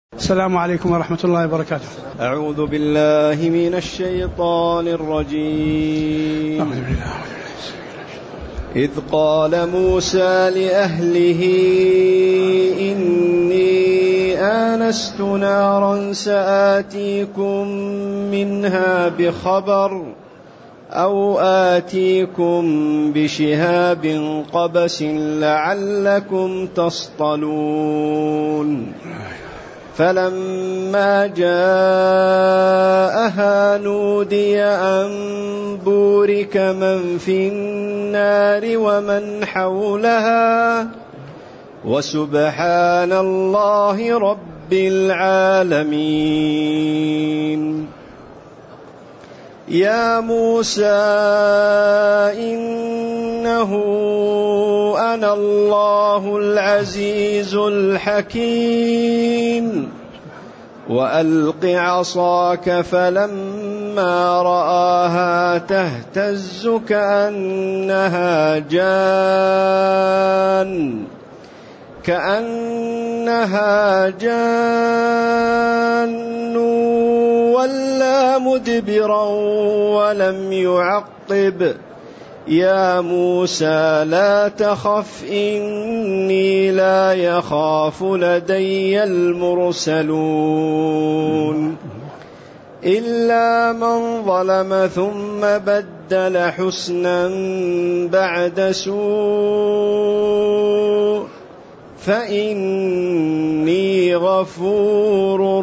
السلام عليكم ورحمة الله وبركاته. أعوذ بالله من الشيطان الرجيم. إذ قال موسى لأهله إني آنست نارا سآتيكم منها بخبر أو آتيكم بشهاب قبس لعلكم تصطلون. فلما جاءها نودي أن بورك من في النار ومن حولها وسبحان الله رب العالمين. يا موسى إنه أنا الله العزيز الحكيم وألق عصاك فلما رآها تهتز كأنها جان ولا مدبرا ولم يعقب. يا موسى لا تخف إني لا يخاف لدي المرسلون إلا من ظلم ثم بدل حسنا بعد سوء فإني غفور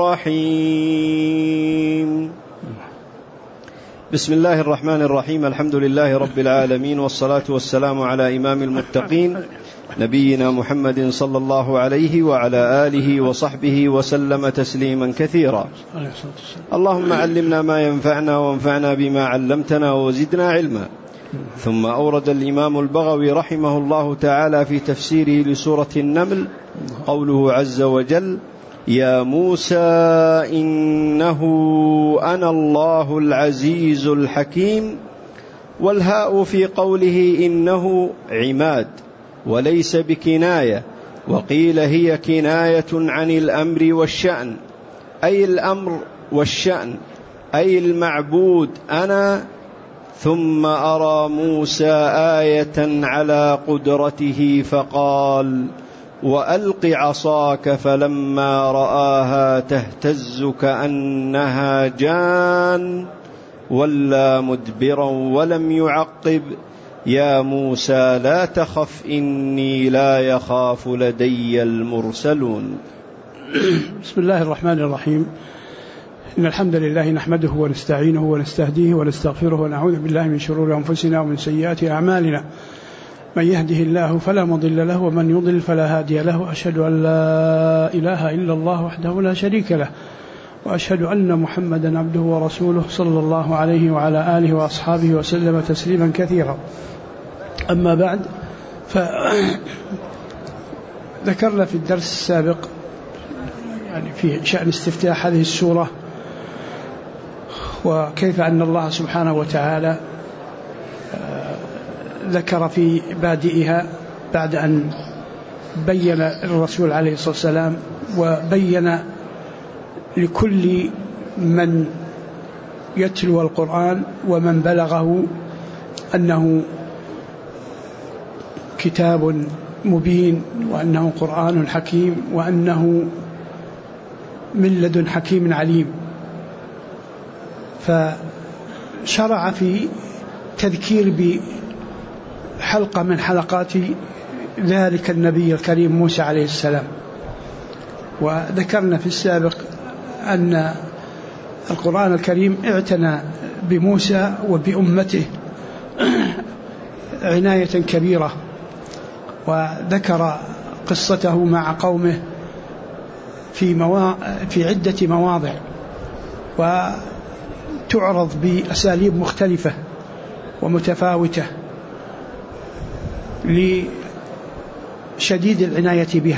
رحيم. بسم الله الرحمن الرحيم. الحمد لله رب العالمين، والصلاة والسلام على إمام المتقين نبينا محمد صلى الله عليه وعلى آله وصحبه وسلم تسليما كثيرا. اللهم علمنا ما ينفعنا وانفعنا بما علمتنا وزدنا علما. ثم أورد الإمام البغوي رحمه الله تعالى في تفسيره لسورة النمل قوله عز وجل: يا موسى إنه أنا الله العزيز الحكيم. والهاء في قوله إنه عماد وليس بكناية، وقيل هي كناية عن الأمر والشأن، أي الأمر والشأن أي المعبود أنا. ثم أرى موسى آية على قدرته فقال: وألق عصاك فلما رآها تهتز كأنها جان ولا مدبرا ولم يعقب. يا موسى لا تخف إني لا يخاف لدي المرسلون. بسم الله الرحمن الرحيم. إن الحمد لله نحمده ونستعينه ونستهديه ونستغفره ونعوذ بالله من شرور أنفسنا ومن سيئات أعمالنا. من يهده الله فلا مضل له ومن يضلل فلا هادي له. أشهد أن لا إله إلا الله وحده لا شريك له، وأشهد أن محمدا عبده ورسوله صلى الله عليه وعلى آله وأصحابه وسلم تسليما كثيرا. أما بعد، فذكرنا في الدرس السابق يعني في شأن استفتاح هذه السورة، وكيف أن الله سبحانه وتعالى ذكر في بادئها بعد أن بين الرسول عليه الصلاة والسلام وبين لكل من يتلو القرآن ومن بلغه أنه كتاب مبين، وأنه قرآن حكيم، وأنه من لدن حكيم عليم. فشرع في تذكير بحلقة من حلقات ذلك النبي الكريم موسى عليه السلام. وذكرنا في السابق أن القرآن الكريم اعتنى بموسى وبأمته عناية كبيرة، وذكر قصته مع قومه في عدة مواضع، وتعرض بأساليب مختلفة ومتفاوتة لشديد العناية بها.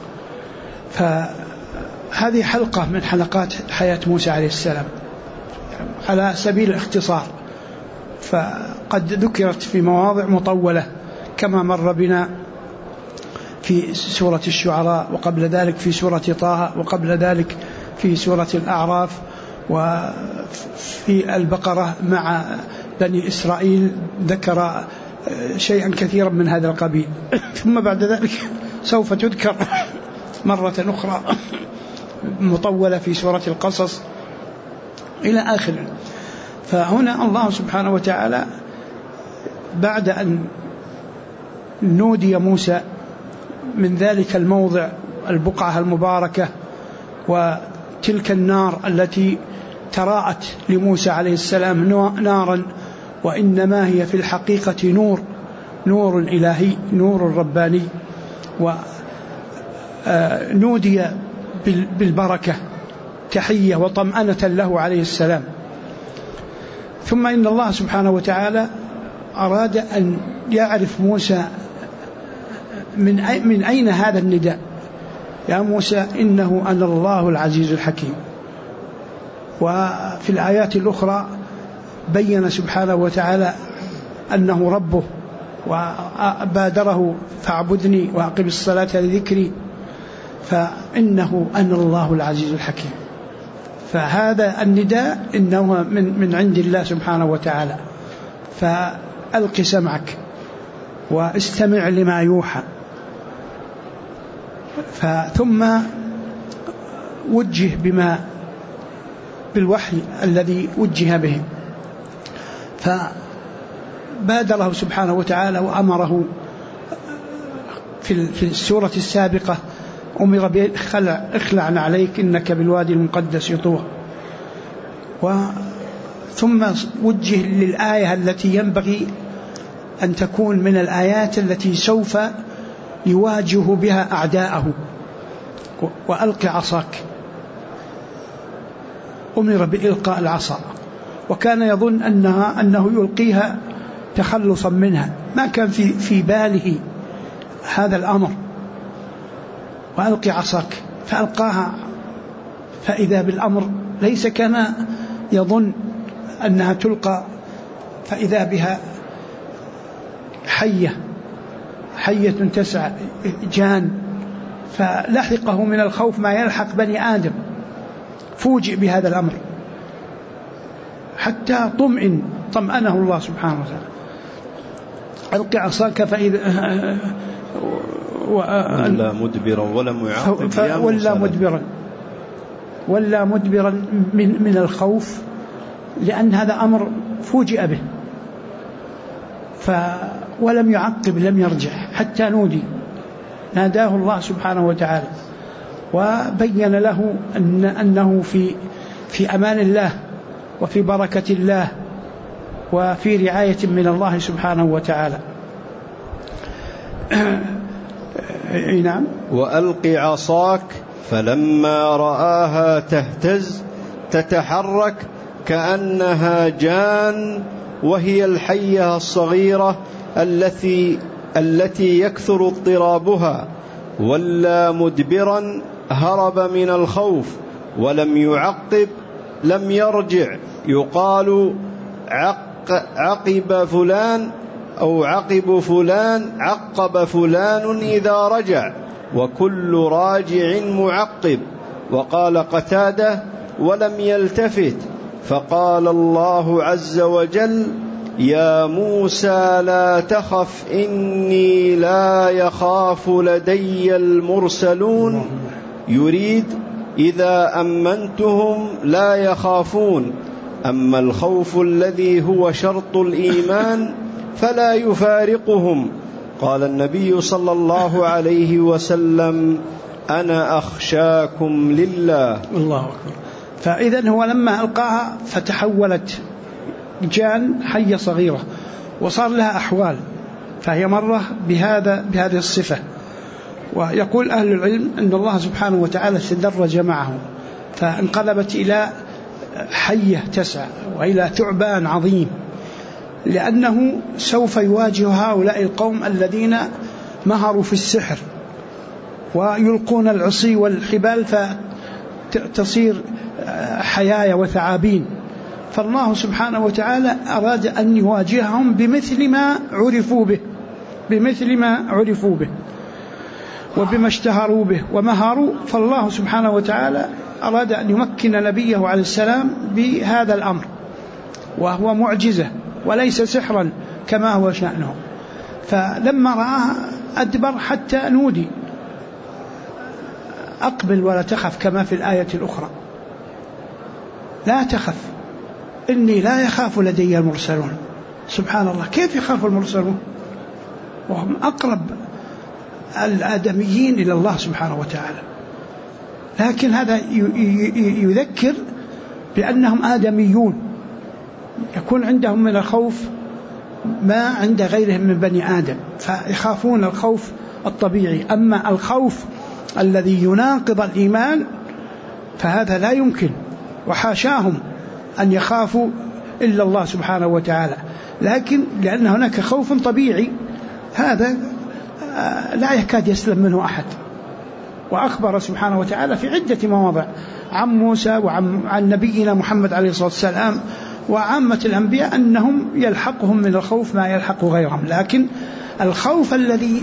فهذه حلقة من حلقات حياة موسى عليه السلام على سبيل الاختصار، فقد ذكرت في مواضع مطولة كما مر بنا في سورة الشعراء، وقبل ذلك في سورة طه، وقبل ذلك في سورة الأعراف، وفي البقرة مع بني إسرائيل ذكر شيئا كثيرا من هذا القبيل. ثم بعد ذلك سوف تذكر مرة أخرى مطولة في سورة القصص إلى آخره. فهنا الله سبحانه وتعالى بعد أن نودي موسى من ذلك الموضع البقعة المباركة وتلك النار التي تراءت لموسى عليه السلام نارا، وإنما هي في الحقيقة نور إلهي، نور رباني، ونودي بالبركة تحية وطمأنة له عليه السلام. ثم إن الله سبحانه وتعالى أراد أن يعرف موسى من أين هذا النداء. يا موسى إنه أنا الله العزيز الحكيم. وفي الآيات الأخرى بين سبحانه وتعالى أنه ربه وبادره فاعبدني وأقم الصلاة لذكري، فإنه أنا الله العزيز الحكيم. فهذا النداء إنه من عند الله سبحانه وتعالى. فألق سمعك واستمع لما يوحى. ثم وجه بالوحي الذي وجه به، فبادره سبحانه وتعالى وأمره في السورة السابقة أمر اخلع عليك إنك بالوادي المقدس طوى. ثم وجه للآية التي ينبغي أن تكون من الآيات التي سوف يواجه بها أعداءه، وألق عصاك. أمر بإلقاء العصا، وكان يظن أنه يلقيها تخلصا منها، ما كان في باله هذا الأمر. وألق عصاك فألقاها، فإذا بالأمر ليس كان يظن أنها تلقى، فإذا بها حية تسعى جان، فلحقه من الخوف ما يلحق بني آدم. فوجئ بهذا الأمر حتى طمأنه الله سبحانه وتعالى. ألق عصاك فإذا ولا مدبرا ولم يعقب، ولا مدبرا من الخوف، لأن هذا أمر فوجئ به. ولم يعقب، لم يرجع حتى ناداه الله سبحانه وتعالى، وبين له أنه في أمان الله وفي بركة الله وفي رعاية من الله سبحانه وتعالى. نعم. وألق عصاك فلما رآها تهتز تتحرك كأنها جان وهي الحية الصغيرة التي يكثر اضطرابها، ولا مدبرا هرب من الخوف ولم يعقب لم يرجع. يقال عقب فلان أو عقب فلان إذا رجع، وكل راجع معقب. وقال قتادة ولم يلتفت. فقال الله عز وجل يا موسى لا تخف إني لا يخاف لدي المرسلون. يريد إذا أمنتهم لا يخافون، أما الخوف الذي هو شرط الإيمان فلا يفارقهم. قال النبي صلى الله عليه وسلم أنا أخشاكم لله. الله أكبر. فإذن هو لما ألقاها فتحولت جان حية صغيرة، وصار لها أحوال، فهي مرة بهذه الصفة. ويقول أهل العلم أن الله سبحانه وتعالى تدرج معه، فانقلبت إلى حية تسعى وإلى ثعبان عظيم، لأنه سوف يواجه هؤلاء القوم الذين مهروا في السحر ويلقون العصي والحبال فتصير حيايا وثعابين. فالله سبحانه وتعالى أراد أن يواجههم بمثل ما عرفوا به. وبما اشتهروا به ومهروا. فالله سبحانه وتعالى أراد أن يمكن نبيه عليه السلام بهذا الأمر، وهو معجزة وليس سحرا كما هو شأنه. فلما رآها أدبر حتى نودي أقبل ولا تخف، كما في الآية الأخرى لا تخف إني لا يخاف لدي المرسلون. سبحان الله، كيف يخاف المرسلون وهم أقرب الآدميين إلى الله سبحانه وتعالى؟ لكن هذا يذكر بأنهم آدميون، يكون عندهم من الخوف ما عند غيرهم من بني آدم، فيخافون الخوف الطبيعي. أما الخوف الذي يناقض الإيمان فهذا لا يمكن، وحاشاهم أن يخافوا إلا الله سبحانه وتعالى. لكن لأن هناك خوف طبيعي هذا لا يكاد يسلم منه أحد. وأخبر سبحانه وتعالى في عدة مواضع عن موسى وعن نبينا محمد عليه الصلاة والسلام وعامة الأنبياء أنهم يلحقهم من الخوف ما يلحق غيرهم. لكن الخوف الذي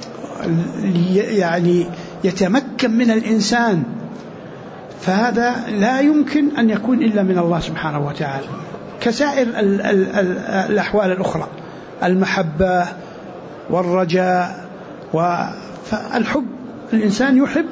يعني يتمكن من الإنسان فهذا لا يمكن أن يكون إلا من الله سبحانه وتعالى، كسائر الأحوال الأخرى، المحبة والرجاء والحب. الإنسان يحب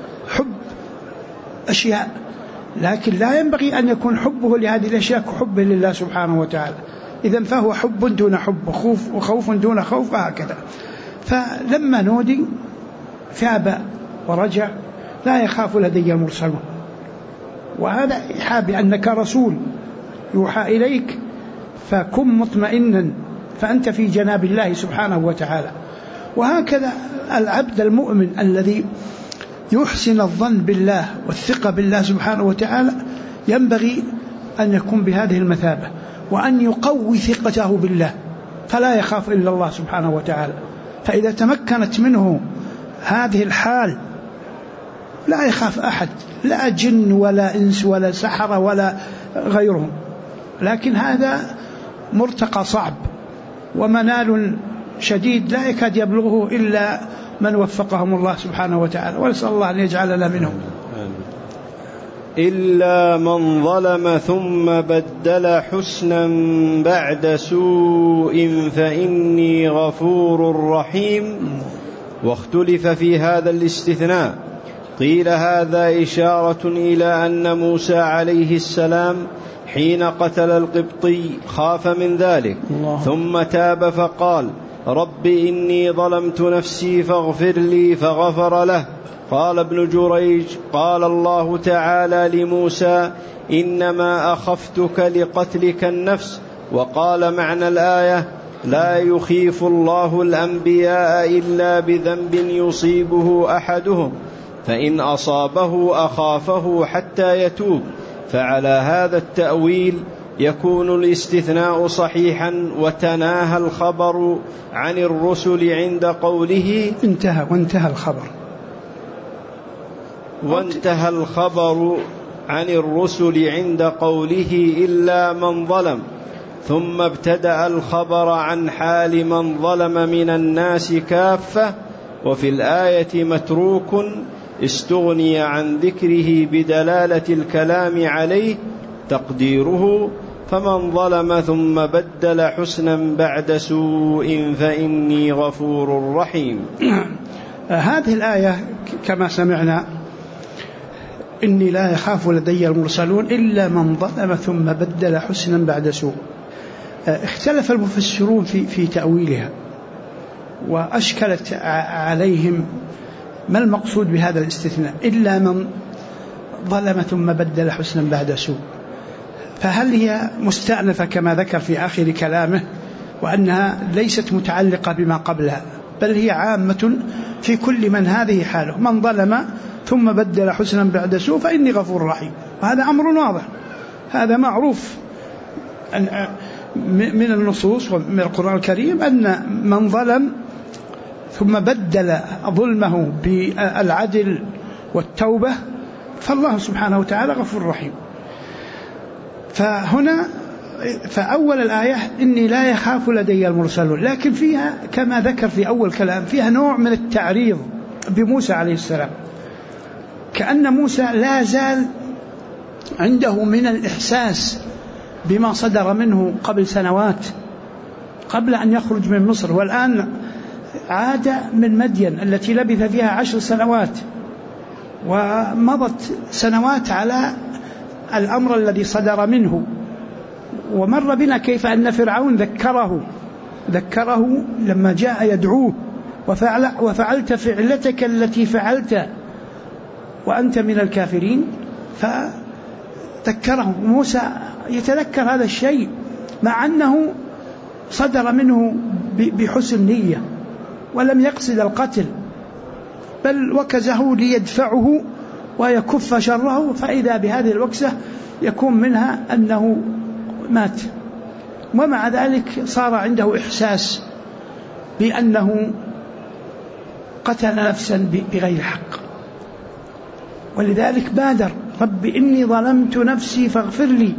أشياء، لكن لا ينبغي أن يكون حبه لهذه الأشياء كحبه لله سبحانه وتعالى. إذن فهو حب دون حب وخوف دون خوف، وهكذا. فلما نودي ثاب ورجع لا يخاف لدي المرسلون. وهذا إيحاء بأنك رسول يوحى إليك، فكن مطمئنا فأنت في جناب الله سبحانه وتعالى. وهكذا العبد المؤمن الذي يحسن الظن بالله والثقة بالله سبحانه وتعالى ينبغي أن يكون بهذه المثابة، وأن يقوي ثقته بالله، فلا يخاف إلا الله سبحانه وتعالى. فإذا تمكنت منه هذه الحال لا يخاف أحد، لا جن ولا إنس ولا سحرة ولا غيرهم. لكن هذا مرتقى صعب ومنال شديد لا يكاد يبلغه إلا من وفقهم الله سبحانه وتعالى، ونسأل الله أن يجعلنا منهم. إلا من ظلم ثم بدل حسنا بعد سوء فإني غفور رحيم. واختلف في هذا الاستثناء، قيل هذا إشارة إلى أن موسى عليه السلام حين قتل القبطي خاف من ذلك ثم تاب فقال رب إني ظلمت نفسي فاغفر لي فغفر له. قال ابن جريج قال الله تعالى لموسى إنما أخفتك لقتلك النفس. وقال معنى الآية لا يخيف الله الأنبياء إلا بذنب يصيبه أحدهم، فإن أصابه أخافه حتى يتوب. فعلى هذا التأويل يكون الاستثناء صحيحا، وتناهى الخبر عن الرسل عند قوله وانتهى الخبر عن الرسل عند قوله إلا من ظلم، ثم ابتدأ الخبر عن حال من ظلم من الناس كافة. وفي الآية متروك استغني عن ذكره بدلالة الكلام عليه، تقديره فمن ظلم ثم بدل حسنا بعد سوء فإني غفور رحيم. هذه الآية كما سمعنا إني لا يخاف لدي المرسلون إلا من ظلم ثم بدل حسنا بعد سوء. اختلف المفسرون في تأويلها، وأشكلت عليهم ما المقصود بهذا الاستثناء إلا من ظلم ثم بدل حسنا بعد سوء. فهل هي مستأنفة كما ذكر في آخر كلامه، وأنها ليست متعلقة بما قبلها، بل هي عامة في كل من هذه حاله، من ظلم ثم بدل حسنا بعد سوء فإني غفور رحيم. وهذا أمر واضح، هذا معروف من النصوص ومن القرآن الكريم أن من ظلم ثم بدل ظلمه بالعدل والتوبة فالله سبحانه وتعالى غفور رحيم. فأول الآية إني لا يخاف لدي المرسلون، لكن فيها كما ذكر في أول كلام فيها نوع من التعريض بموسى عليه السلام، كأن موسى لا زال عنده من الإحساس بما صدر منه قبل سنوات، قبل أن يخرج من مصر، والآن عاد من مدين التي لبث فيها 10 سنوات، ومضت سنوات على الأمر الذي صدر منه. ومر بنا كيف أن فرعون ذكره لما جاء يدعوه وفعلت فعلتك التي فعلت وأنت من الكافرين، فذكره. موسى يتذكر هذا الشيء مع أنه صدر منه بحسن نية ولم يقصد القتل، بل وكزه ليدفعه ويكف شره، فإذا بهذه الوكسة يكون منها أنه مات. ومع ذلك صار عنده إحساس بأنه قتل نفسا بغير حق، ولذلك بادر: رب إني ظلمت نفسي فاغفر لي.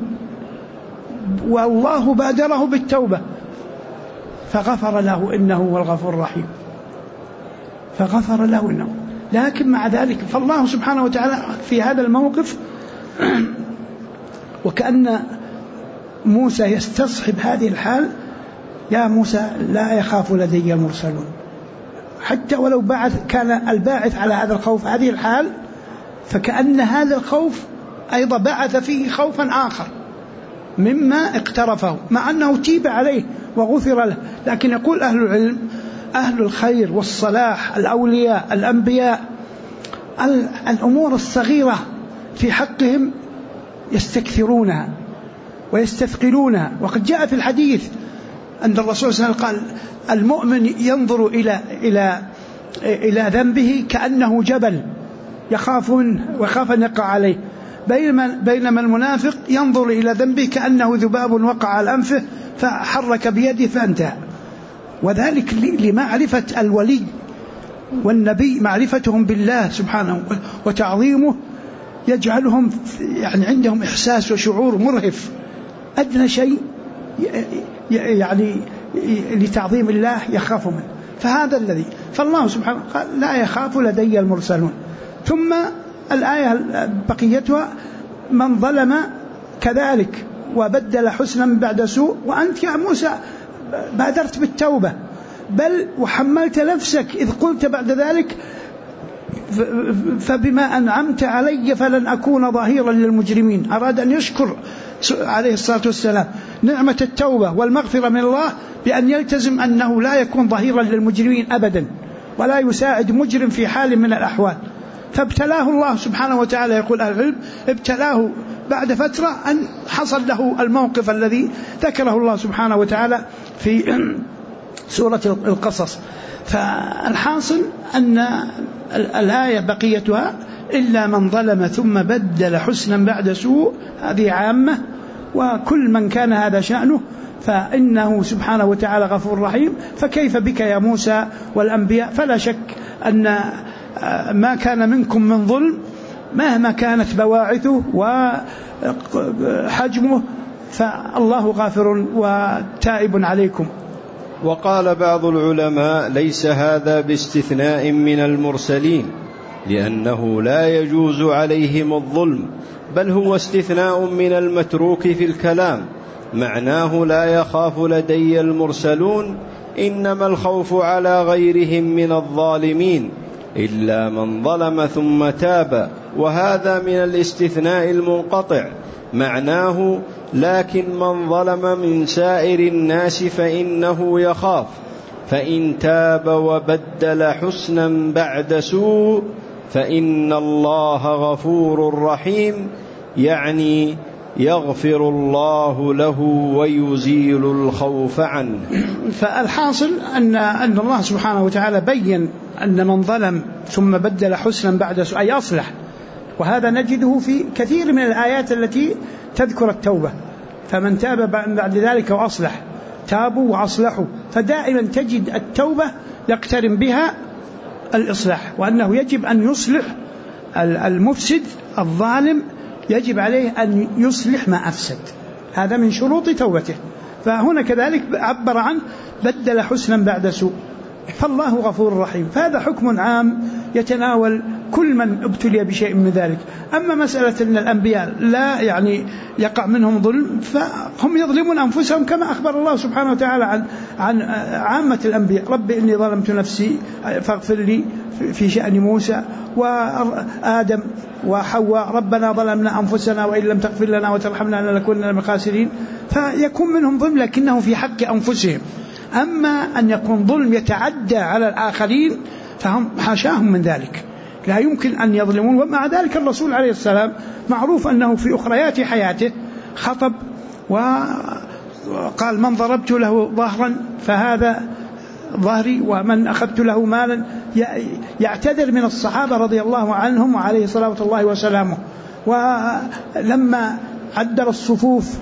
والله بادره بالتوبة فغفر له إنه هو الغفور الرحيم، فغفر له إنه. لكن مع ذلك فالله سبحانه وتعالى في هذا الموقف وكأن موسى يستصحب هذه الحال: يا موسى لا يخاف لدي المرسلون. حتى ولو كان الباعث على هذا الخوف هذه الحال، فكأن هذا الخوف أيضا بعث فيه خوفا آخر مما اقترفه، مع أنه تيب عليه وغفر له. لكن يقول أهل العلم: أهل الخير والصلاح، الأولياء، الأنبياء، الأمور الصغيرة في حقهم يستكثرونها ويستثقلونها. وقد جاء في الحديث أن الرسول صلى الله عليه وسلم قال: المؤمن ينظر إلى ذنبه كأنه جبل يخاف منه ويخاف أن يقع عليه، بينما المنافق ينظر إلى ذنبه كأنه ذباب وقع على أنفه فحرك بيده فانتهى. وذلك لمعرفة الولي والنبي، معرفتهم بالله سبحانه وتعظيمه يجعلهم يعني عندهم إحساس وشعور مرهف، أدنى شيء يعني لتعظيم الله يخاف منه. فهذا الذي فالله سبحانه قال: لا يخاف لدي المرسلون. ثم الآية بقيتها: من ظلم كذلك وبدل حسنا بعد سوء. وأنت يا موسى بادرت بالتوبة، بل وحملت نفسك إذ قلت بعد ذلك: فبما أنعمت علي فلن أكون ظهيرا للمجرمين. أراد أن يشكر عليه الصلاة والسلام نعمة التوبة والمغفرة من الله بأن يلتزم أنه لا يكون ظهيرا للمجرمين أبدا، ولا يساعد مجرم في حال من الأحوال. فابتلاه الله سبحانه وتعالى، يقول أهل العلم ابتلاه بعد فترة أن حصل له الموقف الذي ذكره الله سبحانه وتعالى في سورة القصص. فالحاصل أن الآية بقيتها: إلا من ظلم ثم بدل حسنا بعد سوء، هذه عامة، وكل من كان هذا شأنه فإنه سبحانه وتعالى غفور رحيم. فكيف بك يا موسى والأنبياء؟ فلا شك أن ما كان منكم من ظلم مهما كانت بواعثه وحجمه فالله غافر وتائب عليكم. وقال بعض العلماء: ليس هذا باستثناء من المرسلين، لأنه لا يجوز عليهم الظلم، بل هو استثناء من المتروك في الكلام. معناه: لا يخاف لدي المرسلون، إنما الخوف على غيرهم من الظالمين، إلا من ظلم ثم تاب. وهذا من الاستثناء المنقطع. معناه: لكن من ظلم من سائر الناس فإنه يخاف، فإن تاب وبدل حسنا بعد سوء فإن الله غفور رحيم، يعني يغفر الله له ويزيل الخوف عنه. فالحاصل أن الله سبحانه وتعالى بيّن أن من ظلم ثم بدل حسنا بعد سوء أي أصلح، وهذا نجده في كثير من الآيات التي تذكر التوبة. فمن تاب بعد ذلك وأصلح، تابوا وأصلحوا. فدائما تجد التوبة يقترن بها الإصلاح، وأنه يجب أن يصلح المفسد الظالم، يجب عليه أن يصلح ما أفسد، هذا من شروط توبته. فهنا كذلك عبر عن بدل حسنا بعد سوء، فالله غفور رحيم. فهذا حكم عام يتناول كل من ابتلي بشيء من ذلك. أما مسألة أن الأنبياء لا يعني يقع منهم ظلم، فهم يظلمون أنفسهم كما أخبر الله سبحانه وتعالى عن عامة الأنبياء: رب إني ظلمت نفسي فاغفر لي، في شأن موسى وآدم وحواء: ربنا ظلمنا أنفسنا وإن لم تغفر لنا وترحمنا لنكونن من الخاسرين. فيكون منهم ظلم لكنه في حق أنفسهم. أما أن يكون ظلم يتعدى على الآخرين فهم حاشاهم من ذلك، لا يمكن أن يظلمون. ومع ذلك الرسول عليه السلام معروف أنه في أخريات حياته خطب وقال: من ضربت له ظهرا فهذا ظهري، ومن أخذت له مالا. يعتذر من الصحابة رضي الله عنهم وعليه صلاة الله وسلامه. ولما عدل الصفوف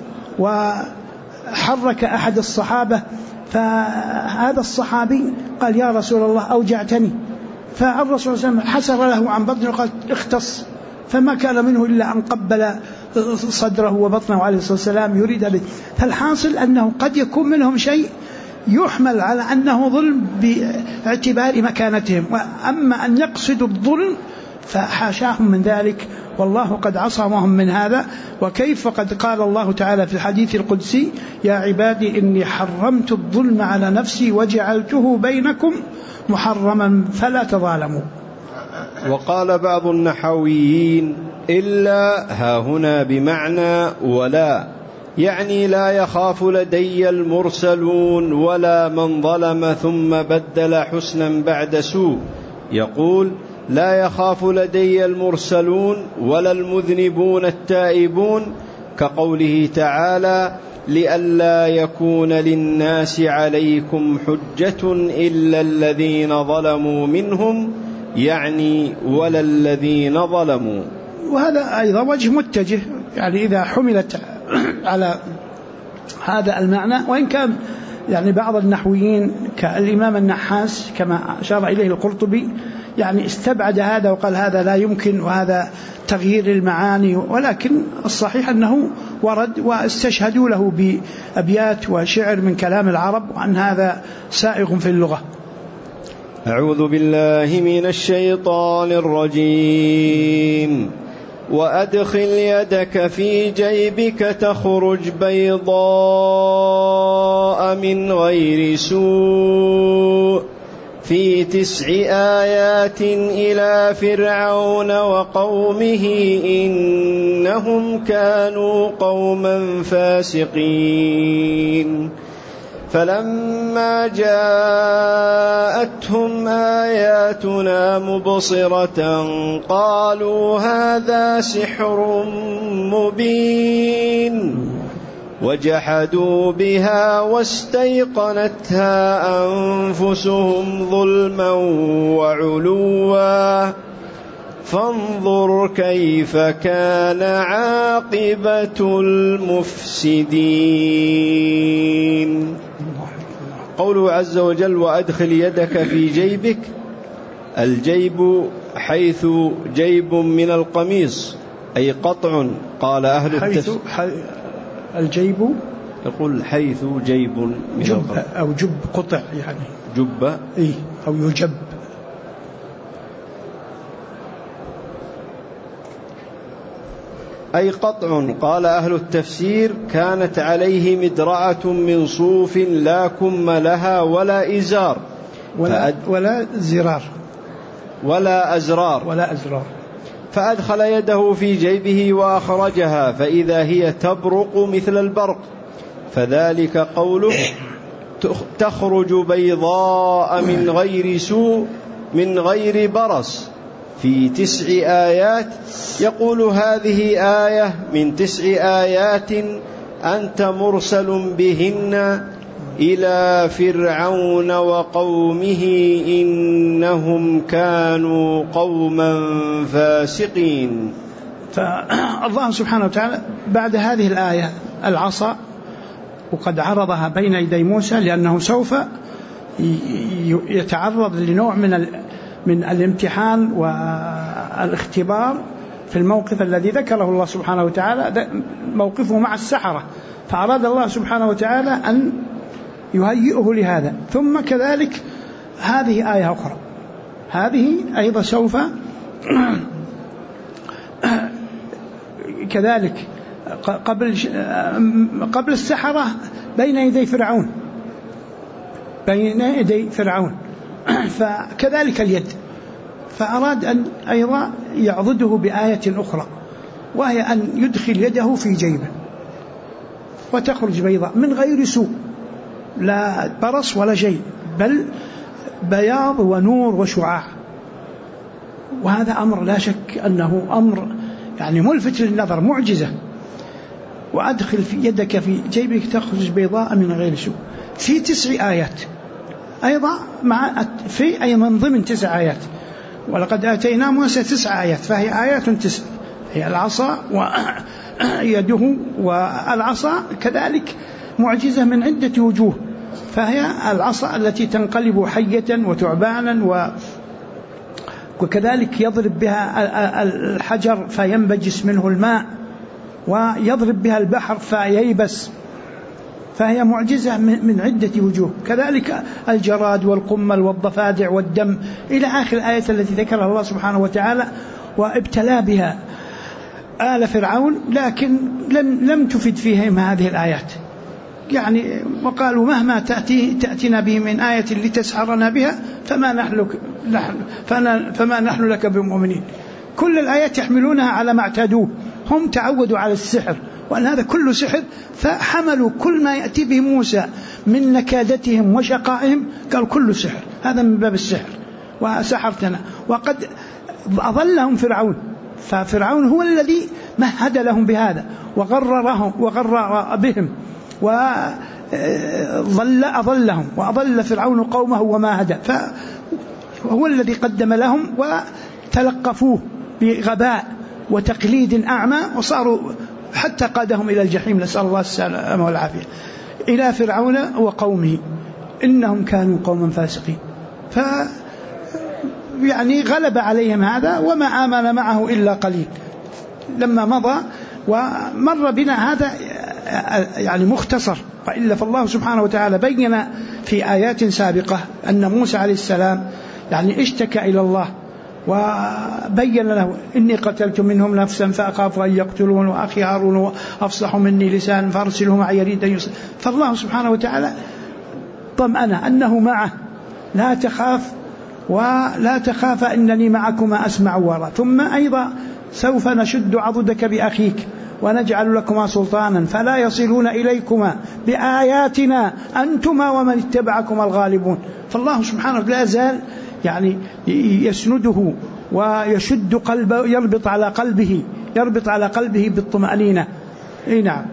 وحرك أحد الصحابة، فهذا الصحابي قال: يا رسول الله أوجعتني. فالرسول صلى الله عليه وسلم حسر له عن بطنه وقال: اختص. فما كان منه إلا أن قبل صدره وبطنه عليه الصلاة والسلام يريد به. فالحاصل أنه قد يكون منهم شيء يحمل على أنه ظلم باعتبار مكانتهم، وأما أن يقصدوا الظلم فحاشاهم من ذلك، والله قد عصمهم من هذا. وكيف قد قال الله تعالى في الحديث القدسي: يا عبادي إني حرمت الظلم على نفسي وجعلته بينكم محرما فلا تظالموا. وقال بعض النحويين: إلا هاهنا بمعنى ولا، يعني لا يخاف لدي المرسلون ولا من ظلم ثم بدل حسنا بعد سوء. يقول: لا يخاف لدي المرسلون ولا المذنبون التائبون، كقوله تعالى: لئلا يكون للناس عليكم حجة إلا الذين ظلموا منهم، يعني ولا الذين ظلموا. وهذا أيضا وجه متجه، يعني إذا حملت على هذا المعنى، وإن كان يعني بعض النحويين كالإمام النحاس كما أشار إليه القرطبي يعني استبعد هذا وقال هذا لا يمكن وهذا تغيير المعاني، ولكن الصحيح أنه ورد واستشهدوا له بأبيات وشعر من كلام العرب، وأن هذا سائغ في اللغة. أعوذ بالله من الشيطان الرجيم. وأدخل يدك في جيبك تخرج بيضاء من غير سوء في 9 آيات إلى فرعون وقومه إنهم كانوا قوما فاسقين. فلما جاءتهم آياتنا مبصرة قالوا هذا سحر مبين، وجحدوا بها واستيقنتها أنفسهم ظلما وعلوا، فانظر كيف كان عاقبة المفسدين. قوله عز وجل: وأدخل يدك في جيبك. الجيب حيث جيب من القميص، أي قطع. قال أهل التفسير الجيب يقول حيث جيب من جب أو جب قطع، يعني جب أو يجب. أي قطع. قال أهل التفسير: كانت عليه مدرعة من صوف لا كم لها ولا إزار ولا زرار ولا أزرار، فأدخل يده في جيبه وأخرجها فإذا هي تبرق مثل البرق، فذلك قوله تخرج بيضاء من غير سوء من غير برص في 9 آيات. يقول: هذه آية من 9 آيات أنت مرسل بهن إلى فرعون وقومه إنهم كانوا قوما فاسقين. فالله سبحانه وتعالى بعد هذه الآية العصا، وقد عرضها بين يدي موسى لأنه سوف يتعرض لنوع من الامتحان والاختبار في الموقف الذي ذكره الله سبحانه وتعالى، موقفه مع السحرة، فأراد الله سبحانه وتعالى أن يهيئه لهذا. ثم كذلك هذه آية أخرى، هذه أيضا سوف كذلك قبل السحرة بين يدي فرعون فكذلك اليد. فأراد أن أيضا يعضده بآية أخرى، وهي أن يدخل يده في جيبه وتخرج بيضاء من غير سوء، لا برص ولا شيء، بل بياض ونور وشعاع. وهذا أمر لا شك أنه أمر يعني ملفت للنظر، معجزة. وأدخل في يدك في جيبك تخرج بيضاء من غير سوء، في 9 آيات أيضا أي من ضمن 9 آيات. ولقد آتينا موسى 9 آيات، فهي آيات 9، هي العصا ويده، والعصا كذلك معجزة من عدة وجوه، فهي العصا التي تنقلب حية وتعبانا، وكذلك يضرب بها الحجر فينبجس منه الماء، ويضرب بها البحر فييبس، فهي معجزة من عدة وجوه. كذلك الجراد والقمل والضفادع والدم إلى آخر الآية التي ذكرها الله سبحانه وتعالى. وابتلى بها آل فرعون، لكن لم تفد فيهم هذه الآيات، يعني وقالوا مهما تأتينا به من آية لتسحرنا بها فما نحن لك بمؤمنين. كل الآيات يحملونها على ما اعتادوه، هم تعودوا على السحر، وأن هذا كله سحر، فحملوا كل ما يأتي به موسى من نكادتهم وشقائهم قال كله سحر، هذا من باب السحر وسحرتنا. وقد أضلهم فرعون، ففرعون هو الذي مهد لهم بهذا وغرر بهم أضلهم، وأضل فرعون قومه وما هدى، فهو الذي قدم لهم وتلقفوه بغباء وتقليد أعمى، وصاروا حتى قادهم إلى الجحيم، نسأل الله السلامة والعافية. إلى فرعون وقومه إنهم كانوا قوما فاسقين، يعني غلب عليهم هذا، وما آمن معه إلا قليل لما مضى. ومر بنا هذا يعني مختصر، وإلا فالله سبحانه وتعالى بين في آيات سابقة أن موسى عليه السلام يعني اشتكى إلى الله وبين له إني قتلت منهم نفسا فأخاف أن يقتلون، وأخي هارون أفصح مني لسان فأرسله معي يريد أن يصلح. فالله سبحانه وتعالى طمأنه أنه معه، لا تخاف إنني معكما أسمع وأرى. ثم أيضا سوف نشد عضدك بأخيك ونجعل لكما سلطانا فلا يصلون إليكما بآياتنا أنتما ومن اتبعكما الغالبون. فالله سبحانه لا زال يعني يسنده ويشد قلبه، يربط على قلبه بالطمأنينة. نعم.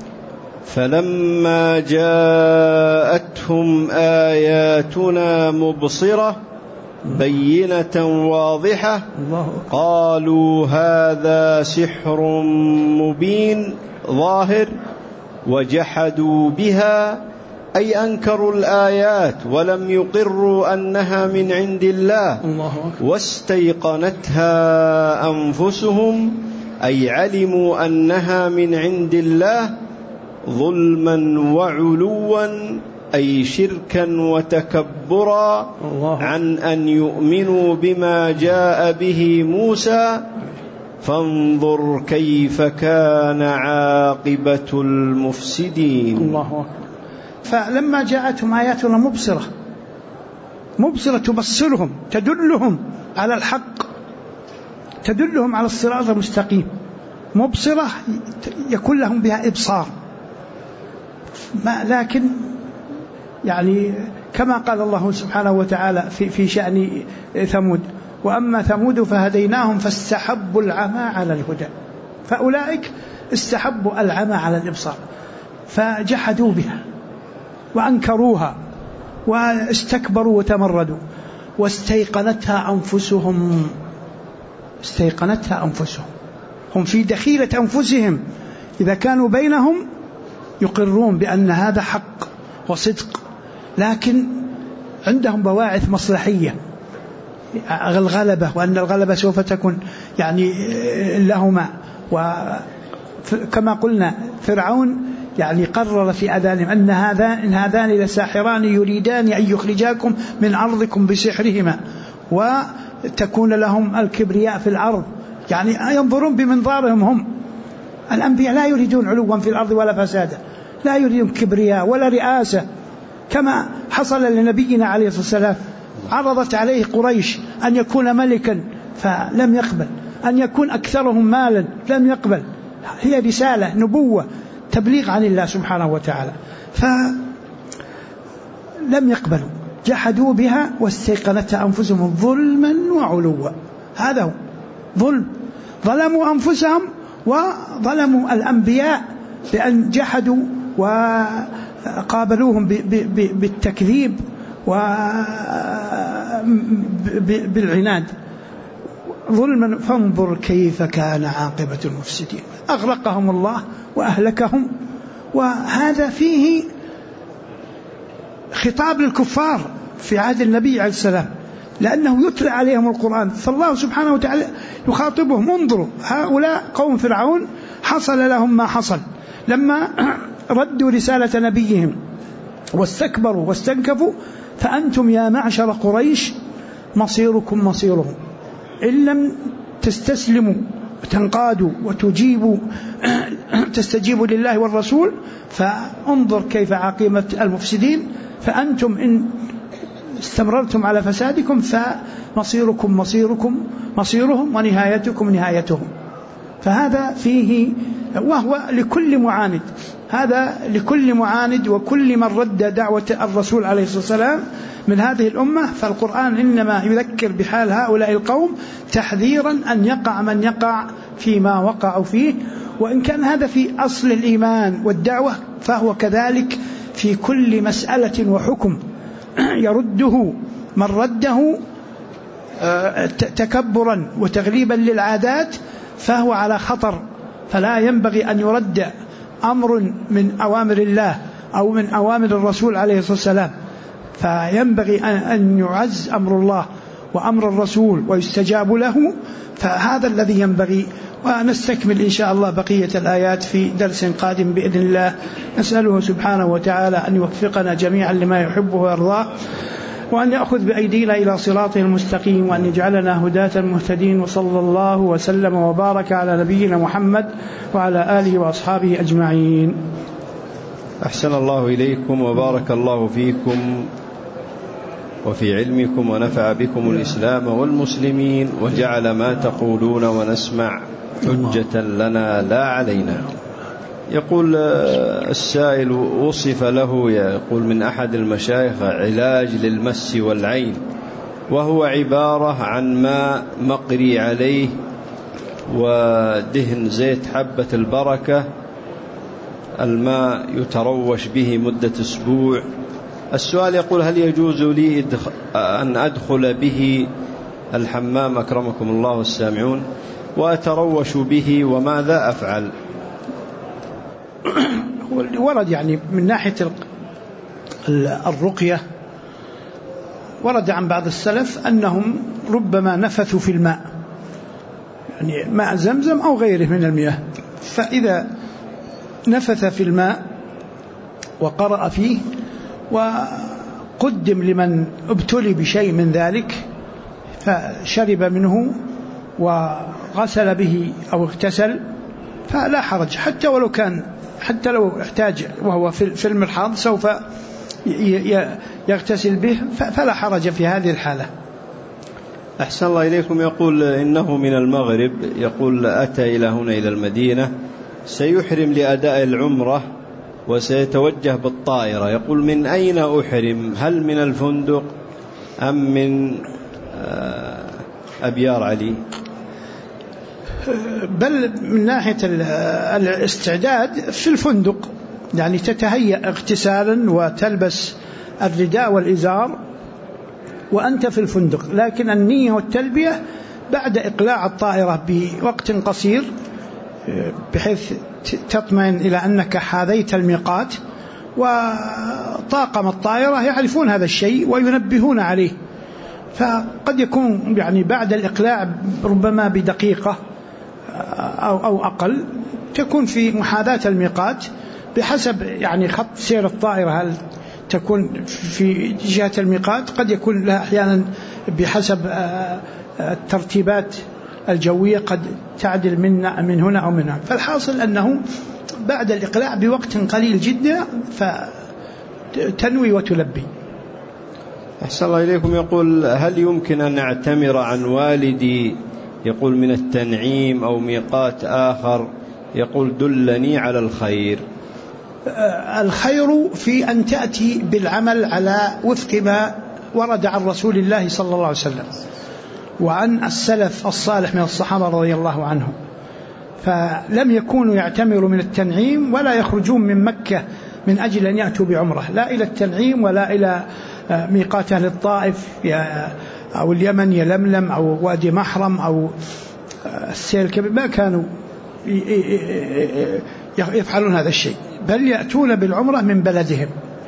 فلما جاءتهم آياتنا مبصرة بينة واضحة قالوا هذا سحر مبين ظاهر، وجحدوا بها أي أنكروا الآيات ولم يقروا أنها من عند الله، واستيقنتها أنفسهم أي علموا أنها من عند الله ظلما وعلوا أي شركا وتكبرا عن أن يؤمنوا بما جاء به موسى، فانظر كيف كان عاقبة المفسدين. الله أكبر. فلما جاءتهم آياتنا مبصرة تبصرهم، تدلهم على الحق، تدلهم على الصراط المستقيم، مبصرة يكون لهم بها إبصار. لكن يعني كما قال الله سبحانه وتعالى في شأن ثمود: وأما ثمود فهديناهم فاستحبوا العمى على الهدى. فأولئك استحبوا العمى على الإبصار، فجحدوا بها وأنكروها واستكبروا وتمردوا، واستيقنتها أنفسهم. هم في دخيلة أنفسهم، إذا كانوا بينهم يقرون بأن هذا حق وصدق، لكن عندهم بواعث مصلحية، الغلبة، وأن الغلبة سوف تكون يعني لهما. وكما قلنا فرعون يعني قرر في أذانهم أن هذان لساحران يريدان أن يخرجاكم من أرضكم بسحرهما وتكون لهم الكبرياء في الأرض، يعني ينظرون بمنظارهم هم. الأنبياء لا يريدون علوا في الأرض ولا فسادا، لا يريدون كبرياء ولا رئاسة، كما حصل لنبينا عليه الصلاة والسلام. عرضت عليه قريش أن يكون ملكا فلم يقبل، أن يكون أكثرهم مالا لم يقبل. هي رسالة نبوة تبليغ عن الله سبحانه وتعالى، فلم يقبلوا، جحدوا بها واستيقنتها أنفسهم ظلما وعلوا. هذا هو ظلم، ظلموا أنفسهم وظلموا الأنبياء بأن جحدوا وقابلوهم بالتكذيب وبالعناد ظلما. فانظر كيف كان عاقبة المفسدين، أغرقهم الله وأهلكهم. وهذا فيه خطاب للكفار في عهد النبي عليه السلام، لأنه يتلى عليهم القرآن، فالله سبحانه وتعالى يخاطبهم. انظروا هؤلاء قوم فرعون حصل لهم ما حصل لما ردوا رسالة نبيهم واستكبروا واستنكفوا. فأنتم يا معشر قريش مصيركم مصيرهم، إن لم تستسلموا وتنقادوا وتجيبوا تستجيبوا لله والرسول فانظر كيف عاقبة المفسدين. فأنتم إن استمررتم على فسادكم فمصيركم مصيرهم ونهايتكم نهايتهم. فهذا فيه، وهو لكل معاند، هذا لكل معاند وكل من رد دعوة الرسول عليه الصلاة والسلام من هذه الأمة. فالقرآن إنما يذكر بحال هؤلاء القوم تحذيرا أن يقع من يقع فيما وقعوا فيه. وإن كان هذا في أصل الإيمان والدعوة فهو كذلك في كل مسألة وحكم يرده من رده تكبرا وتغليبا للعادات فهو على خطر. فلا ينبغي أن يرد أمر من أوامر الله أو من أوامر الرسول عليه الصلاة والسلام، فينبغي أن يعز أمر الله وأمر الرسول ويستجاب له. فهذا الذي ينبغي. ونستكمل إن شاء الله بقية الآيات في درس قادم بإذن الله. نسأله سبحانه وتعالى أن يوفقنا جميعا لما يحبه ويرضاه، وأن يأخذ بأيدينا إلى صراطه المستقيم، وأن يجعلنا هداة مهتدين. وصلى الله وسلم وبارك على نبينا محمد وعلى آله وأصحابه أجمعين. أحسن الله إليكم وبارك الله فيكم وفي علمكم، ونفع بكم الإسلام والمسلمين، وجعل ما تقولون ونسمع حجة لنا لا علينا. يقول السائل وصف له، يقول من أحد المشايخ علاج للمس والعين، وهو عبارة عن ماء مقري عليه ودهن زيت حبة البركة، الماء يتروش به مدة أسبوع. السؤال يقول هل يجوز لي أن أدخل به الحمام أكرمكم الله السامعون وأتروش به، وماذا أفعل؟ ورد يعني من ناحية الرقية ورد عن بعض السلف أنهم ربما نفثوا في الماء، يعني ماء زمزم أو غيره من المياه، فإذا نفث في الماء وقرأ فيه وقدم لمن ابتلي بشيء من ذلك فشرب منه وغسل به أو اغتسل فلا حرج، حتى لو احتاج وهو في المرحاض سوف يغتسل به فلا حرج في هذه الحالة. أحسن الله إليكم. يقول إنه من المغرب، يقول أتى إلى هنا إلى المدينة، سيحرم لأداء العمرة وسيتوجه بالطائرة. يقول من أين أحرم؟ هل من الفندق أم من أبيار علي؟ بل من ناحية الاستعداد في الفندق، يعني تتهيأ اغتسالا وتلبس الرداء والإزار وأنت في الفندق، لكن النية والتلبية بعد إقلاع الطائرة بوقت قصير بحيث تطمئن إلى أنك حاذيت الميقات، وطاقم الطائرة يعرفون هذا الشيء وينبهون عليه، فقد يكون يعني بعد الإقلاع ربما بدقيقة أو أقل تكون في محاذاة الميقات بحسب يعني خط سير الطائرة، هل تكون في جهة الميقات، قد يكون لها أحيانا بحسب الترتيبات الجوية قد تعدل من هنا أو من هنا. فالحاصل أنه بعد الإقلاع بوقت قليل جدا فتنوي وتلبي. أحسن الله إليكم. يقول: هل يمكن أن أعتمر عن والدي يقول من التنعيم أو ميقات آخر يقول دلني على الخير؟ الخير في أن تأتي بالعمل على وفق ما ورد عن رسول الله صلى الله عليه وسلم وعن السلف الصالح من الصحابة رضي الله عنهم، فلم يكونوا يعتمروا من التنعيم ولا يخرجون من مكة من أجل أن يأتوا بعمرة، لا إلى التنعيم ولا إلى ميقات أهل الطائف أو اليمن يلملم أو وادي محرم أو السيل كبير، ما كانوا يفعلون هذا الشيء، بل يأتون بالعمرة من بلدهم.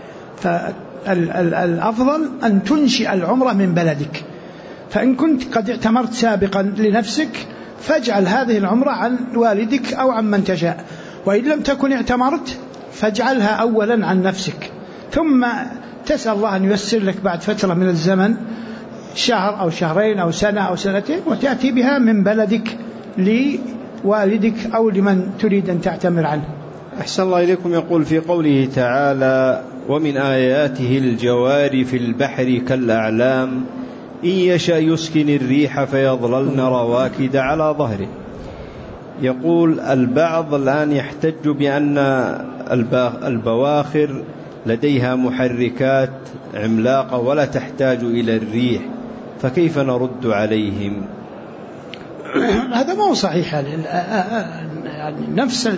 فالأفضل أن تنشئ العمرة من بلدك، فإن كنت قد اعتمرت سابقا لنفسك فاجعل هذه العمرة عن والدك أو عن من تشاء، وإن لم تكن اعتمرت فاجعلها أولا عن نفسك، ثم تسأل الله أن ييسر لك بعد فترة من الزمن شهر أو شهرين أو سنة أو سنتين وتأتي بها من بلدك لوالدك أو لمن تريد أن تعتمر عنه. أحسن الله إليكم. يقول في قوله تعالى: ومن آياته الجوار في البحر كالأعلام إن يشأ يسكن الريح فيظللن رواكد على ظهره. يقول البعض الآن يحتج بأن البواخر لديها محركات عملاقة ولا تحتاج إلى الريح، فكيف نرد عليهم؟ هذا ما هو صحيح. يعني نفس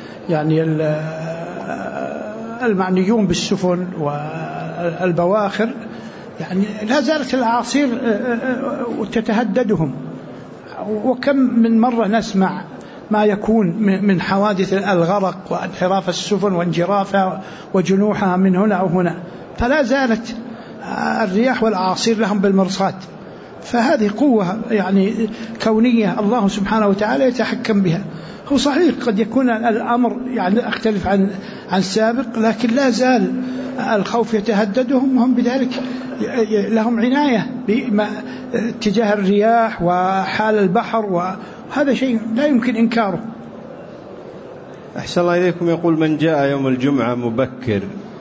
المعنيون بالسفن والبواخر يعني لا زالت الأعاصير تتهددهم، وكم من مرة نسمع ما يكون من حوادث الغرق وانحراف السفن وانجرافها وجنوحها من هنا أو هنا، فلا زالت الرياح والأعاصير لهم بالمرصاد. فهذه قوة يعني كونية الله سبحانه وتعالى يتحكم بها. هو صحيح قد يكون الأمر يعني أختلف عن السابق، لكن لا زال الخوف يتهددهم، وهم بذلك لهم عناية باتجاه الرياح وحال البحر، وهذا شيء لا يمكن إنكاره. أحسن الله إليكم. يقول من جاء يوم الجمعة مبكر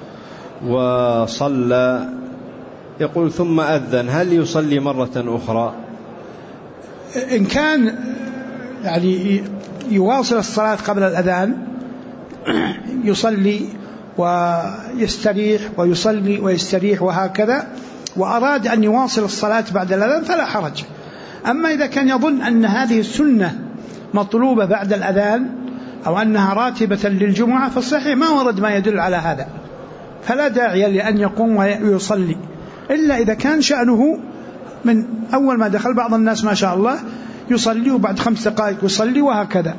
وصلى يقول ثم أذن هل يصلي مرة أخرى؟ إن كان يعني يواصل الصلاة قبل الأذان يصلي ويستريح ويصلي ويستريح وهكذا، وأراد أن يواصل الصلاة بعد الأذان فلا حرج. أما إذا كان يظن أن هذه السنة مطلوبة بعد الأذان أو أنها راتبة للجمعة فالصحيح ما ورد ما يدل على هذا، فلا داعي لأن يقوم ويصلي، إلا إذا كان شأنه من أول ما دخل. بعض الناس ما شاء الله يصلي وبعد 5 دقائق يصلي وهكذا،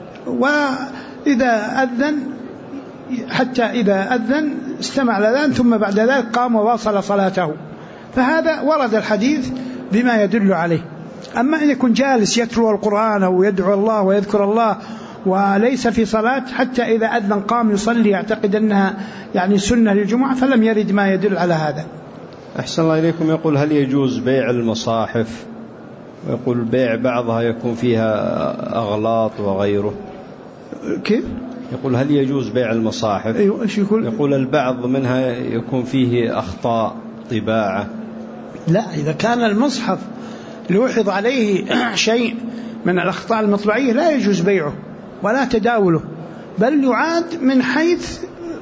وإذا أذن حتى إذا أذن استمع الأذان ثم بعد ذلك قام وواصل صلاته، فهذا ورد الحديث بما يدل عليه. أما إن يكون جالس يتلو القرآن أو يدعو الله ويذكر الله وليس في صلاة حتى إذا أذن قام يصلي يعتقد أنها يعني سنة للجمعة، فلم يرد ما يدل على هذا. أحسن الله إليكم. يقول هل يجوز بيع المصاحف؟ ويقول بيع بعضها يكون فيها أغلاط وغيره. كيف؟ يقول هل يجوز بيع المصاحف؟ أيوة. إيش يقول؟ يقول البعض منها يكون فيه أخطاء طباعة. لا، إذا كان المصحف لوحظ عليه شيء من الأخطاء المطبعية لا يجوز بيعه ولا تداوله، بل يعاد من حيث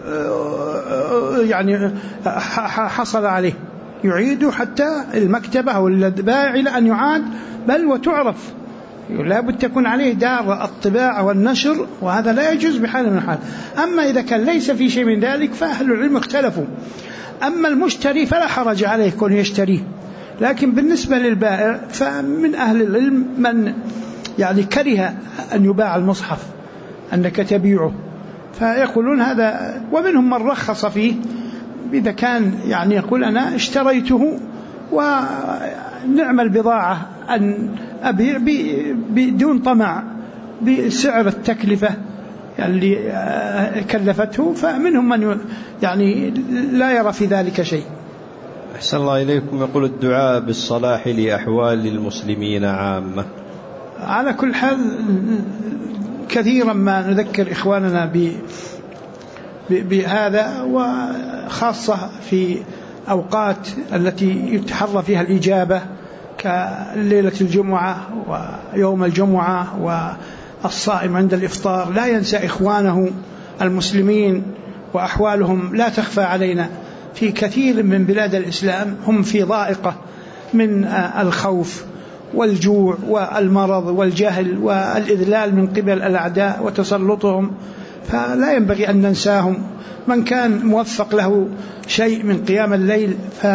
يعني حصل عليه، يعيده حتى المكتبة أو البائع إلى أن يعاد، بل وتعرف لا بد تكون عليه دار الطباعة والنشر، وهذا لا يجوز بحال من الحال. أما إذا كان ليس في شيء من ذلك فأهل العلم اختلفوا. أما المشتري فلا حرج عليه كون يشتريه، لكن بالنسبة للبائع فمن أهل العلم من يعني كره أن يباع المصحف أنك تبيعه، فيقولون هذا، ومنهم من رخص فيه إذا كان يعني يقول أنا اشتريته ونعم البضاعة أن أبيع بدون طمع بسعر التكلفة اللي كلفته، فمنهم من يعني لا يرى في ذلك شيء. أحسن الله إليكم. يقول الدعاء بالصلاح لأحوال المسلمين عامة. على كل حال كثيرا ما نذكر إخواننا بهذا، وخاصة في أوقات التي يتحرى فيها الإجابة كليلة الجمعة ويوم الجمعة والصائم عند الإفطار، لا ينسى إخوانه المسلمين، وأحوالهم لا تخفى علينا. في كثير من بلاد الإسلام هم في ضائقة من الخوف والجوع والمرض والجهل والإذلال من قبل الأعداء وتسلطهم، فلا ينبغي أن ننساهم. من كان موفق له شيء من قيام الليل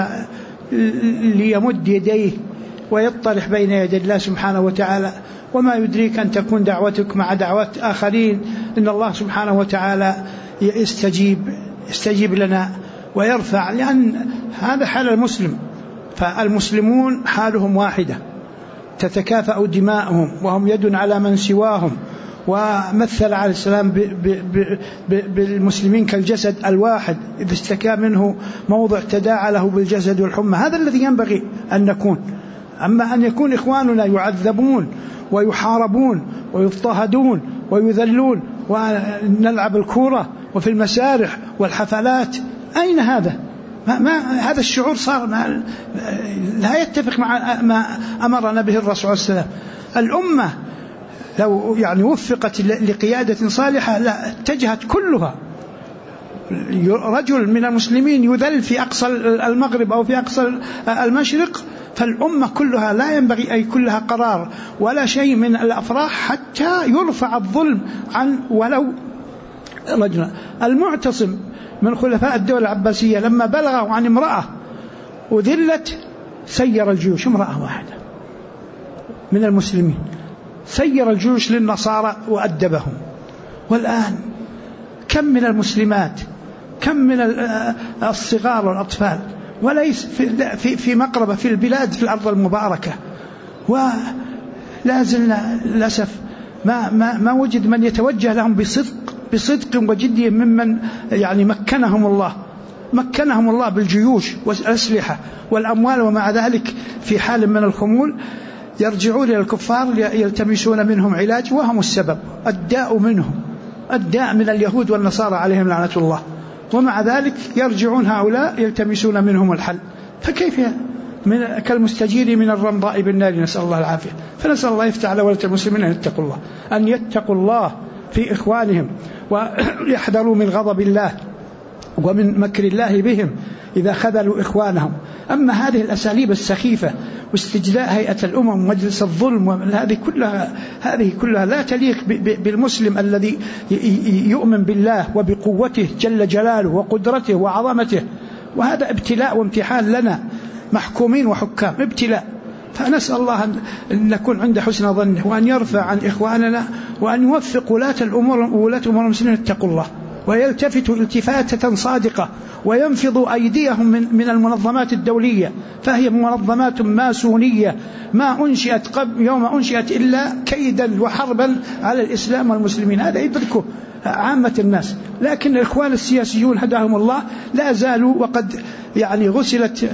فليمد يديه ويطرح بين يدي الله سبحانه وتعالى، وما يدريك أن تكون دعوتك مع دعوات آخرين، إن الله سبحانه وتعالى يستجيب لنا ويرفع، لأن هذا حال المسلم. فالمسلمون حالهم واحدة، تتكافأ دماؤهم وهم يد على من سواهم. ومثل عليه السلام بالمسلمين كالجسد الواحد، إذا اشتكى منه موضع تداعى له بالجسد والحمى. هذا الذي ينبغي أن نكون. أما أن يكون إخواننا يعذبون ويحاربون ويضطهدون ويذلون، ونلعب الكورة وفي المسارح والحفلات، أين هذا؟ ما هذا الشعور صار لا يتفق مع ما أمرنا به الرسول صلى الله عليه وسلم. الأمة لو يعني وفقت لقيادة صالحة لا اتجهت كلها. رجل من المسلمين يذل في أقصى المغرب أو في أقصى المشرق، فالأمة كلها لا ينبغي أي كلها قرار ولا شيء من الأفراح حتى يرفع الظلم عن ولو رجلا. المعتصم من خلفاء الدولة العباسية لما بلغوا عن امرأة وذلت سير الجيوش، امرأة واحدة من المسلمين سير الجيوش للنصارى وأدبهم. والآن كم من المسلمات، كم من الصغار والأطفال، وليس في مقربة في البلاد في الأرض المباركة، ولا زلنا للأسف ما وجد من يتوجه لهم بصدق وجدية ممن يعني مكنهم الله بالجيوش والأسلحة والأموال، ومع ذلك في حال من الخمول يرجعون إلى الكفار يلتمسون منهم علاج، وهم السبب. الداء منهم، الداء من اليهود والنصارى عليهم لعنة الله، ومع ذلك يرجعون هؤلاء يلتمسون منهم الحل. فكيف كالمستجير من الرمضاء بالنار، نسأل الله العافية. فنسأل الله يفتح على ولة المسلمين أن يتقوا الله في إخوانهم، ويحذروا من غضب الله ومن مكر الله بهم إذا خذلوا إخوانهم. أما هذه الأساليب السخيفة واستجلاء هيئة الأمم ومجلس الظلم، هذه كلها لا تليق بالمسلم الذي يؤمن بالله وبقوته جل جلاله وقدرته وعظمته. وهذا ابتلاء وامتحان لنا محكومين وحكام، ابتلاء. فنسأل الله أن نكون عند حسن ظنه، وأن يرفع عن إخواننا، وأن يوفق ولاة أمور المسلمين اتقوا الله، ويلتفتوا التفاتة صادقة، وينفضوا أيديهم من المنظمات الدولية، فهي منظمات ماسونية ما أنشئت يوم أنشئت إلا كيدا وحربا على الإسلام والمسلمين. هذا يدركه عامة الناس، لكن الإخوان السياسيون هداهم الله لا زالوا وقد يعني غسلت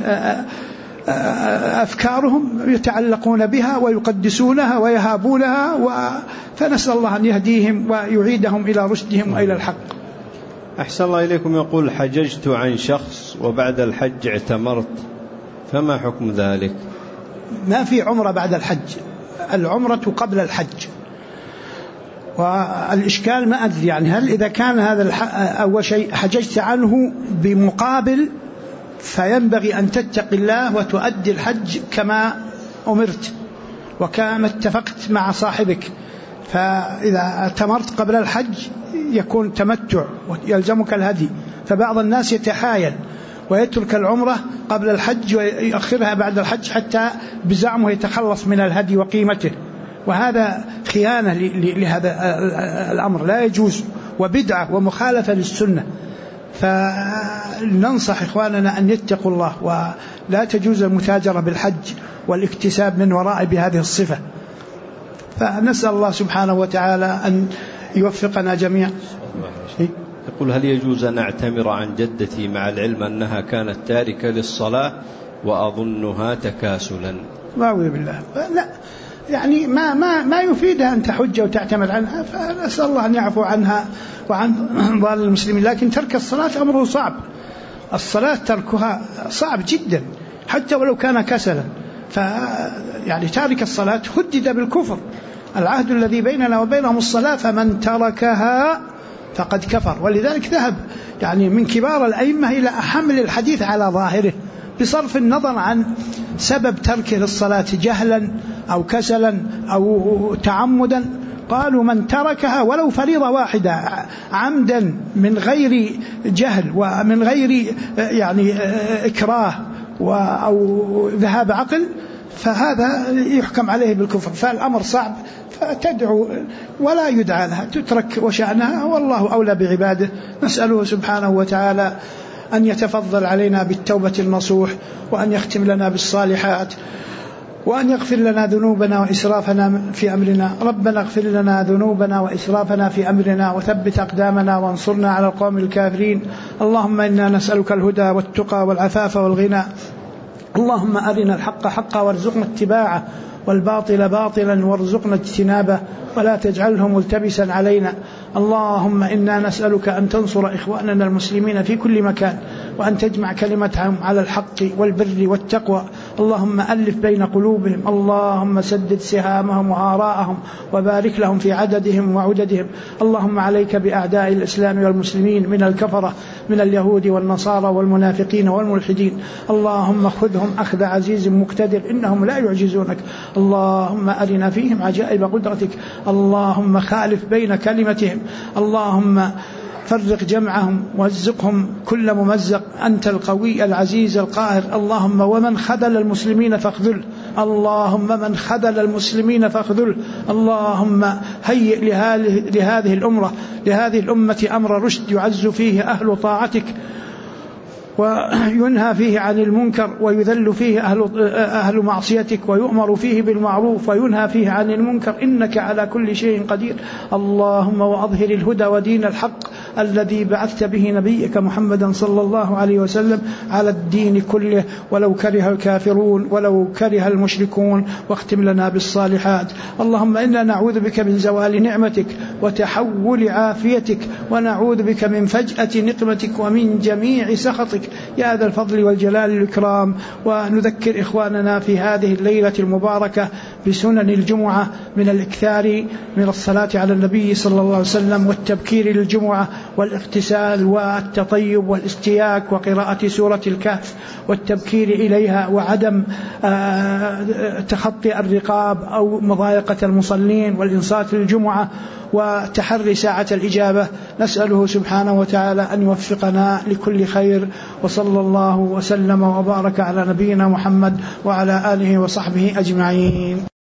أفكارهم، يتعلقون بها ويقدسونها ويهابونها، فنسأل الله أن يهديهم ويعيدهم إلى رشدهم وإلى الحق. أحسن الله إليكم. يقول حججت عن شخص وبعد الحج اعتمرت، فما حكم ذلك؟ ما في عمرة بعد الحج، العمرة قبل الحج. والإشكال ما أدري يعني هل إذا كان هذا أول شيء حججت عنه بمقابل، فينبغي أن تتقي الله وتؤدي الحج كما أمرت وكما اتفقت مع صاحبك. فإذا اعتمرت قبل الحج يكون تمتع ويلزمك الهدي. فبعض الناس يتحايل ويترك العمرة قبل الحج ويؤخرها بعد الحج حتى بزعمه يتخلص من الهدي وقيمته، وهذا خيانة لهذا الأمر، لا يجوز، وبدعة ومخالفة للسنة. فننصح إخواننا أن يتقوا الله، ولا تجوز المتاجرة بالحج والاكتساب من وراء بهذه الصفة. فنسأل الله سبحانه وتعالى أن يوفقنا جميعا. يقول: هل يجوز أن أعتمر عن جدتي مع العلم أنها كانت تاركة للصلاة وأظنها تكاسلا؟ أعوذ بالله، لا، يعني ما يفيدها أن تحج وتعتمر عنها، فنسأل الله أن يعفو عنها وعن ضال المسلمين. لكن ترك الصلاة أمره صعب، الصلاة تركها صعب جدا حتى ولو كان كسلا. يعني تارك الصلاة هدد بالكفر، العهد الذي بيننا وبينهم الصلاة، فمن تركها فقد كفر. ولذلك ذهب يعني من كبار الأئمة إلى حمل الحديث على ظاهره بصرف النظر عن سبب تركه للصلاة، جهلا أو كسلا أو تعمدا. قالوا من تركها ولو فريضة واحدة عمدا من غير جهل ومن غير يعني إكراه أو ذهاب عقل، فهذا يحكم عليه بالكفر. فالأمر صعب، فتدعو ولا يدعى لها، تترك وشأنها، والله أولى بعباده. نسأله سبحانه وتعالى أن يتفضل علينا بالتوبة النصوح، وأن يختم لنا بالصالحات، وأن يغفر لنا ذنوبنا وإسرافنا في أمرنا. ربنا اغفر لنا ذنوبنا وإسرافنا في أمرنا، وثبت أقدامنا، وانصرنا على القوم الكافرين. اللهم إنا نسألك الهدى والتقى والعفاف والغنى. اللهم أرنا الحق حقا وارزقنا اتباعه، والباطل باطلا وارزقنا اجتنابه، ولا تجعله ملتبسا علينا. اللهم إنا نسألك أن تنصر إخواننا المسلمين في كل مكان، وأن تجمع كلمتهم على الحق والبر والتقوى. اللهم ألف بين قلوبهم، اللهم سدد سهامهم وآراءهم، وبارك لهم في عددهم وعددهم. اللهم عليك بأعداء الإسلام والمسلمين من الكفرة، من اليهود والنصارى والمنافقين والملحدين. اللهم خذهم أخذ عزيز مقتدر، إنهم لا يعجزونك. اللهم أرنا فيهم عجائب قدرتك. اللهم خالف بين كلمتهم. اللهم فرق جمعهم وازقهم كل ممزق. أنت القوي العزيز القاهر. اللهم ومن خذل المسلمين فاخذل، اللهم من خذل المسلمين فاخذل. اللهم هيئ لهذه الأمة أمر رشد يعز فيه أهل طاعتك، وينهى فيه عن المنكر، ويذل فيه أهل معصيتك، ويؤمر فيه بالمعروف وينهى فيه عن المنكر، إنك على كل شيء قدير. اللهم وأظهر الهدى ودين الحق الذي بعثت به نبيك محمدا صلى الله عليه وسلم على الدين كله، ولو كره الكافرون ولو كره المشركون، واختم لنا بالصالحات. اللهم إنا نعوذ بك من زوال نعمتك وتحول عافيتك، ونعوذ بك من فجأة نقمتك ومن جميع سخطك يا ذا الفضل والجلال والإكرام. ونذكر إخواننا في هذه الليلة المباركة بسنن الجمعة من الإكثار من الصلاة على النبي صلى الله عليه وسلم، والتبكير للجمعة، والاغتسال والتطيب والاستياك، وقراءة سورة الكهف والتبكير إليها، وعدم تخطي الرقاب أو مضايقة المصلين، والإنصات للجمعة، وتحري ساعة الإجابة. نسأله سبحانه وتعالى أن يوفقنا لكل خير، وصلى الله وسلم وبارك على نبينا محمد وعلى آله وصحبه أجمعين.